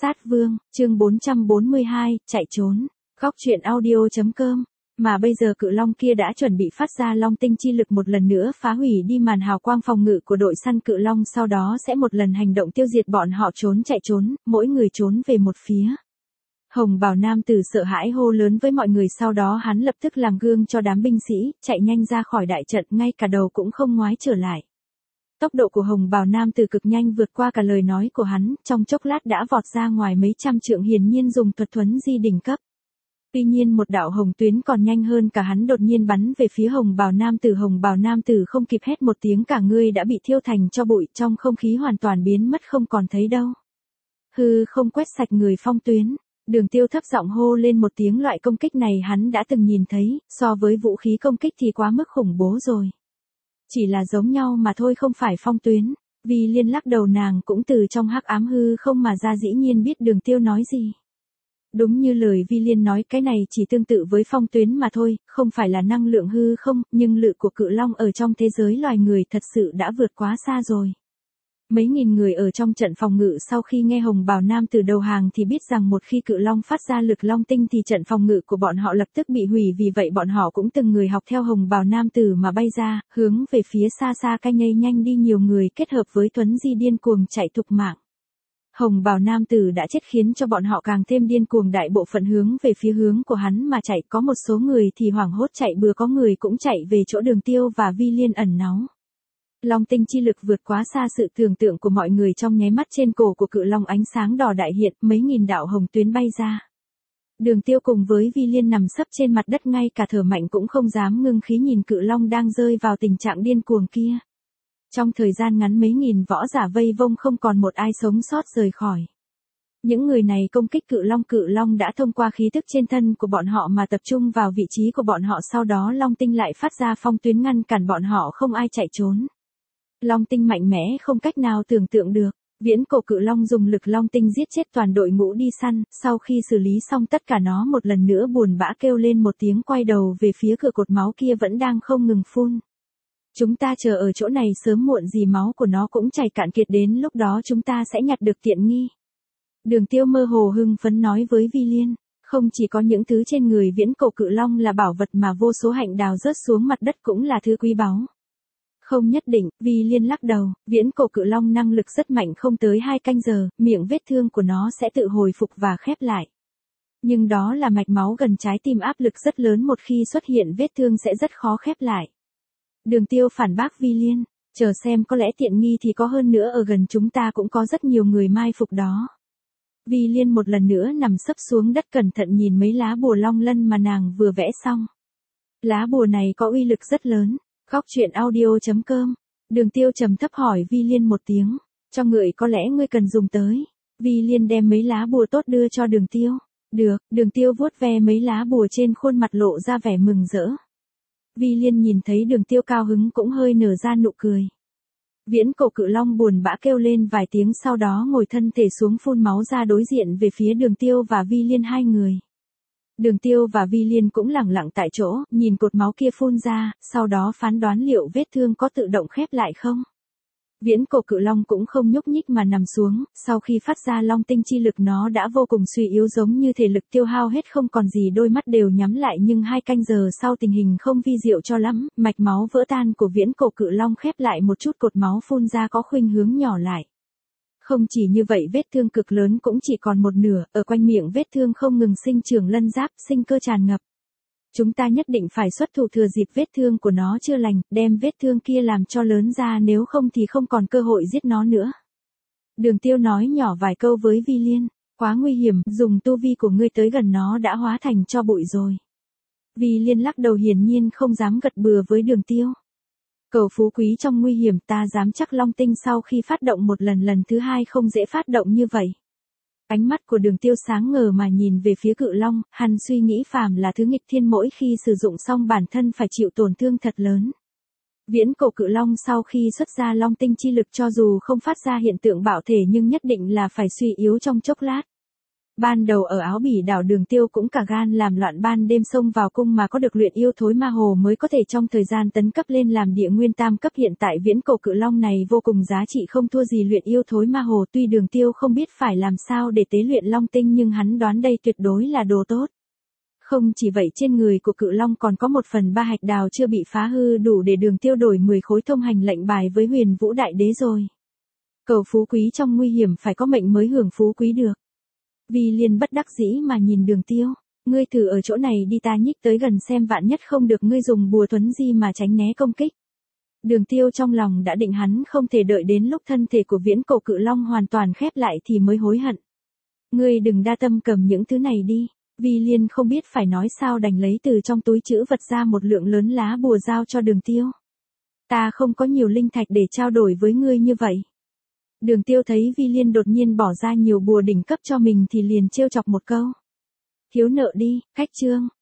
Sát Vương, chương 442, chạy trốn. Góc truyện audio.com. Mà bây giờ cự long kia đã chuẩn bị phát ra long tinh chi lực một lần nữa phá hủy đi màn hào quang phòng ngự của đội săn cự long, sau đó sẽ một lần hành động tiêu diệt bọn họ chạy trốn, mỗi người trốn về một phía. Hồng bào nam tử sợ hãi hô lớn với mọi người, sau đó hắn lập tức làm gương cho đám binh sĩ, chạy nhanh ra khỏi đại trận, ngay cả đầu cũng không ngoái trở lại. Tốc độ của hồng bào nam tử cực nhanh vượt qua cả lời nói của hắn, trong chốc lát đã vọt ra ngoài mấy trăm trượng, hiển nhiên dùng thuật thuấn di đỉnh cấp. Tuy nhiên một đạo hồng tuyến còn nhanh hơn cả hắn đột nhiên bắn về phía hồng bào nam tử không kịp hét một tiếng, cả người đã bị thiêu thành tro bụi, trong không khí hoàn toàn biến mất không còn thấy đâu. Hư không quét sạch người phong tuyến. Đường Tiêu thấp giọng hô lên một tiếng, loại công kích này hắn đã từng nhìn thấy, so với vũ khí công kích thì quá mức khủng bố rồi. Chỉ là giống nhau mà thôi, không phải phong tuyến. Vi Liên lắc đầu, nàng cũng từ trong hắc ám hư không mà ra, dĩ nhiên biết Đường Tiêu nói gì. Đúng như lời Vi Liên nói, cái này chỉ tương tự với phong tuyến mà thôi, không phải là năng lượng hư không, nhưng lực của cự long ở trong thế giới loài người thật sự đã vượt quá xa rồi. Mấy nghìn người ở trong trận phòng ngự sau khi nghe hồng bào nam tử đầu hàng thì biết rằng một khi cự long phát ra lực long tinh thì trận phòng ngự của bọn họ lập tức bị hủy, vì vậy bọn họ cũng từng người học theo hồng bào nam tử mà bay ra, hướng về phía xa xa canh nhây nhanh đi, nhiều người kết hợp với thuấn di điên cuồng chạy thục mạng. Hồng bào nam tử đã chết khiến cho bọn họ càng thêm điên cuồng, đại bộ phận hướng về phía hướng của hắn mà chạy, có một số người thì hoảng hốt chạy bừa, có người cũng chạy về chỗ Đường Tiêu và Vi Liên ẩn náu. Long tinh chi lực vượt quá xa sự tưởng tượng của mọi người, trong nháy mắt trên cổ của cự long ánh sáng đỏ đại hiện, mấy nghìn đạo hồng tuyến bay ra. Đường Tiêu cùng với Vi Liên nằm sấp trên mặt đất, ngay cả thở mạnh cũng không dám ngưng khí, nhìn cự long đang rơi vào tình trạng điên cuồng kia. Trong thời gian ngắn mấy nghìn võ giả vây vông, không còn một ai sống sót rời khỏi. Những người này công kích cự long đã thông qua khí tức trên thân của bọn họ mà tập trung vào vị trí của bọn họ, sau đó long tinh lại phát ra phong tuyến ngăn cản bọn họ, không ai chạy trốn. Long tinh mạnh mẽ không cách nào tưởng tượng được. Viễn cổ cự long dùng lực long tinh giết chết toàn đội ngũ đi săn, sau khi xử lý xong tất cả nó một lần nữa buồn bã kêu lên một tiếng, quay đầu về phía cửa cột máu kia vẫn đang không ngừng phun. Chúng ta chờ ở chỗ này, sớm muộn gì máu của nó cũng chảy cạn kiệt, đến lúc đó chúng ta sẽ nhặt được tiện nghi. Đường Tiêu mơ hồ hưng phấn nói với Vi Liên, không chỉ có những thứ trên người viễn cổ cự long là bảo vật mà vô số hạnh đào rớt xuống mặt đất cũng là thứ quý báu. Không nhất định, Vi Liên lắc đầu, viễn cổ cự long năng lực rất mạnh, không tới 2 canh giờ, miệng vết thương của nó sẽ tự hồi phục và khép lại. Nhưng đó là mạch máu gần trái tim, áp lực rất lớn, một khi xuất hiện vết thương sẽ rất khó khép lại. Đường Tiêu phản bác Vi Liên, chờ xem, có lẽ tiện nghi thì có hơn nữa, ở gần chúng ta cũng có rất nhiều người mai phục đó. Vi Liên một lần nữa nằm sấp xuống đất, cẩn thận nhìn mấy lá bùa long lân mà nàng vừa vẽ xong. Lá bùa này có uy lực rất lớn. Góc truyện audio.com. Đường Tiêu trầm thấp hỏi Vi Liên một tiếng, cho ngợi, có lẽ ngươi cần dùng tới. Vi Liên đem mấy lá bùa tốt đưa cho Đường Tiêu. Được. Đường Tiêu vuốt ve mấy lá bùa trên khuôn mặt, lộ ra vẻ mừng rỡ. Vi Liên nhìn thấy Đường Tiêu cao hứng cũng hơi nở ra nụ cười. Viễn cổ cự long buồn bã kêu lên vài tiếng, sau đó ngồi thân thể xuống phun máu ra, đối diện về phía Đường Tiêu và Vi Liên hai người. Đường Tiêu và Vi Liên cũng lẳng lặng tại chỗ, nhìn cột máu kia phun ra, sau đó phán đoán liệu vết thương có tự động khép lại không. Viễn cổ cự long cũng không nhúc nhích mà nằm xuống, sau khi phát ra long tinh chi lực nó đã vô cùng suy yếu, giống như thể lực tiêu hao hết không còn gì, đôi mắt đều nhắm lại, nhưng 2 canh giờ sau tình hình không vi diệu cho lắm, mạch máu vỡ tan của viễn cổ cự long khép lại một chút, cột máu phun ra có khuynh hướng nhỏ lại. Không chỉ như vậy, vết thương cực lớn cũng chỉ còn một nửa, ở quanh miệng vết thương không ngừng sinh trưởng lân giáp, sinh cơ tràn ngập. Chúng ta nhất định phải xuất thủ thừa dịp vết thương của nó chưa lành, đem vết thương kia làm cho lớn ra, nếu không thì không còn cơ hội giết nó nữa. Đường Tiêu nói nhỏ vài câu với Vi Liên, quá nguy hiểm, dùng tu vi của ngươi tới gần nó đã hóa thành tro bụi rồi. Vi Liên lắc đầu, hiển nhiên không dám gật bừa với Đường Tiêu. Cầu phú quý trong nguy hiểm, ta dám chắc long tinh sau khi phát động một lần thứ hai không dễ phát động như vậy. Ánh mắt của Đường Tiêu sáng ngời mà nhìn về phía cự long, hắn suy nghĩ phàm là thứ nghịch thiên, mỗi khi sử dụng xong bản thân phải chịu tổn thương thật lớn. Viễn cổ cự long sau khi xuất ra long tinh chi lực, cho dù không phát ra hiện tượng bạo thể nhưng nhất định là phải suy yếu trong chốc lát. Ban đầu ở Áo Bỉ đảo Đường Tiêu cũng cả gan làm loạn ban đêm xông vào cung mà có được luyện yêu thối ma hồ mới có thể trong thời gian tấn cấp lên làm địa nguyên tam cấp. Hiện tại viễn cổ cự long này vô cùng giá trị không thua gì luyện yêu thối ma hồ. Tuy Đường Tiêu không biết phải làm sao để tế luyện long tinh nhưng hắn đoán đây tuyệt đối là đồ tốt. Không chỉ vậy trên người của cự long còn có 1/3 hạch đào chưa bị phá hư đủ để Đường Tiêu đổi 10 khối thông hành lệnh bài với Huyền Vũ Đại Đế rồi. Cầu phú quý trong nguy hiểm phải có mệnh mới hưởng phú quý được. Vi Liên bất đắc dĩ mà nhìn Đường Tiêu, ngươi thử ở chỗ này đi, ta nhích tới gần xem vạn nhất không được ngươi dùng bùa thuấn di mà tránh né công kích. Đường Tiêu trong lòng đã định hắn không thể đợi đến lúc thân thể của viễn cổ cự long hoàn toàn khép lại thì mới hối hận. Ngươi đừng đa tâm, cầm những thứ này đi. Vi Liên không biết phải nói sao đành lấy từ trong túi trữ vật ra một lượng lớn lá bùa giao cho Đường Tiêu. Ta không có nhiều linh thạch để trao đổi với ngươi như vậy. Đường Tiêu thấy Vi Liên đột nhiên bỏ ra nhiều bùa đỉnh cấp cho mình thì liền trêu chọc một câu. Thiếu nợ đi, khách trương.